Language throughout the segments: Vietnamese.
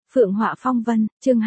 Phượng Họa Phong Vân, chương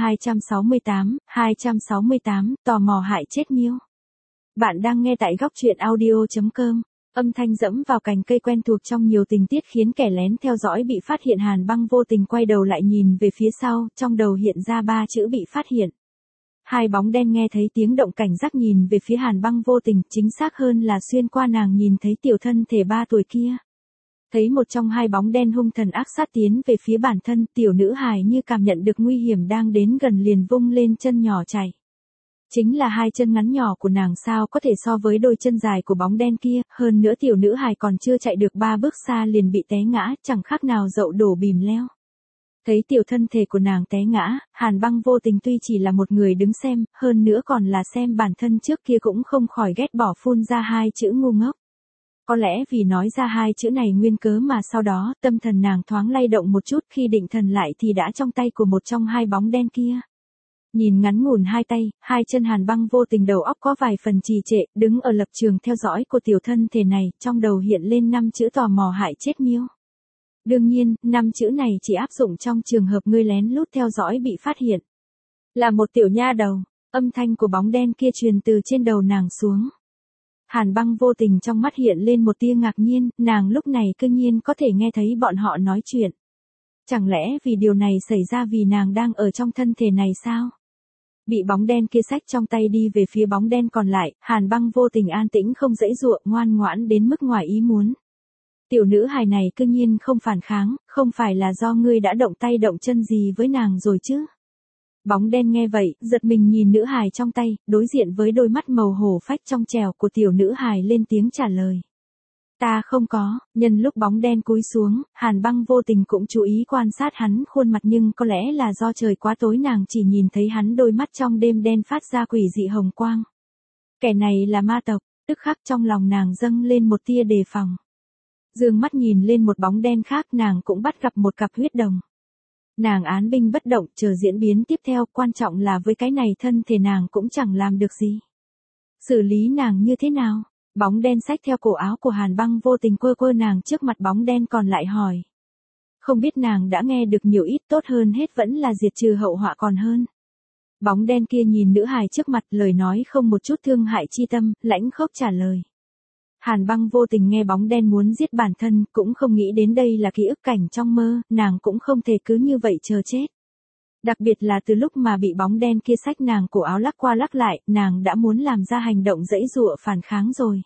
268, tò mò hại chết Miêu. Bạn đang nghe tại góc truyện audio.com. Âm thanh dẫm vào cành cây quen thuộc trong nhiều tình tiết khiến kẻ lén theo dõi bị phát hiện. Hàn Băng vô tình quay đầu lại nhìn về phía sau, trong đầu hiện ra 3 chữ bị phát hiện. Hai bóng đen nghe thấy tiếng động cảnh giác nhìn về phía Hàn Băng vô tình, chính xác hơn là xuyên qua nàng nhìn thấy tiểu thân thể 3 tuổi kia. Thấy một trong hai bóng đen hung thần ác sát tiến về phía bản thân, tiểu nữ hài như cảm nhận được nguy hiểm đang đến gần liền vung lên chân nhỏ chạy. Chính là hai chân ngắn nhỏ của nàng sao có thể so với đôi chân dài của bóng đen kia, hơn nữa tiểu nữ hài còn chưa chạy được 3 bước xa liền bị té ngã, chẳng khác nào dậu đổ bìm leo. Thấy tiểu thân thể của nàng té ngã, Hàn Băng vô tình tuy chỉ là một người đứng xem, hơn nữa còn là xem bản thân trước kia cũng không khỏi ghét bỏ phun ra 2 chữ ngu ngốc. Có lẽ vì nói ra 2 chữ này nguyên cớ mà sau đó tâm thần nàng thoáng lay động một chút, khi định thần lại thì đã trong tay của một trong hai bóng đen kia. Nhìn ngắn ngủn hai tay, hai chân Hàn Băng vô tình đầu óc có vài phần trì trệ, đứng ở lập trường theo dõi của tiểu thân thể này, trong đầu hiện lên 5 chữ tò mò hại chết Miêu. Đương nhiên, 5 chữ này chỉ áp dụng trong trường hợp ngươi lén lút theo dõi bị phát hiện. Là một tiểu nha đầu, âm thanh của bóng đen kia truyền từ trên đầu nàng xuống. Hàn Băng vô tình trong mắt hiện lên một tia ngạc nhiên, nàng lúc này cư nhiên có thể nghe thấy bọn họ nói chuyện. Chẳng lẽ vì điều này xảy ra vì nàng đang ở trong thân thể này sao? Bị bóng đen kia xách trong tay đi về phía bóng đen còn lại, Hàn Băng vô tình an tĩnh không dãy dụa, ngoan ngoãn đến mức ngoài ý muốn. Tiểu nữ hài này cư nhiên không phản kháng, không phải là do ngươi đã động tay động chân gì với nàng rồi chứ? Bóng đen nghe vậy, giật mình nhìn nữ hài trong tay, đối diện với đôi mắt màu hổ phách trong trẻo của tiểu nữ hài lên tiếng trả lời. Ta không có. Nhân lúc bóng đen cúi xuống, Hàn Băng vô tình cũng chú ý quan sát hắn khuôn mặt, nhưng có lẽ là do trời quá tối nàng chỉ nhìn thấy hắn đôi mắt trong đêm đen phát ra quỷ dị hồng quang. Kẻ này là ma tộc, tức khắc trong lòng nàng dâng lên một tia đề phòng. Dương mắt nhìn lên một bóng đen khác, nàng cũng bắt gặp một cặp huyết đồng. Nàng án binh bất động, chờ diễn biến tiếp theo, quan trọng là với cái này thân thể nàng cũng chẳng làm được gì. Xử lý nàng như thế nào? Bóng đen xách theo cổ áo của Hàn Băng vô tình quơ quơ nàng trước mặt bóng đen còn lại hỏi. Không biết nàng đã nghe được nhiều ít, tốt hơn hết vẫn là diệt trừ hậu họa còn hơn. Bóng đen kia nhìn nữ hài trước mặt, lời nói không một chút thương hại chi tâm, lãnh khốc trả lời. Hàn Băng vô tình nghe bóng đen muốn giết bản thân, cũng không nghĩ đến đây là ký ức cảnh trong mơ, nàng cũng không thể cứ như vậy chờ chết. Đặc biệt là từ lúc mà bị bóng đen kia xách nàng cổ áo lắc qua lắc lại, nàng đã muốn làm ra hành động dãy dụa phản kháng rồi.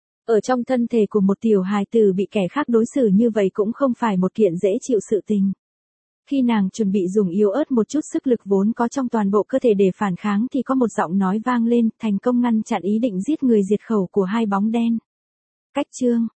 Ở trong thân thể của một tiểu hài tử bị kẻ khác đối xử như vậy cũng không phải một kiện dễ chịu sự tình. Khi nàng chuẩn bị dùng yếu ớt một chút sức lực vốn có trong toàn bộ cơ thể để phản kháng thì có một giọng nói vang lên, thành công ngăn chặn ý định giết người diệt khẩu của hai bóng đen. Cách chương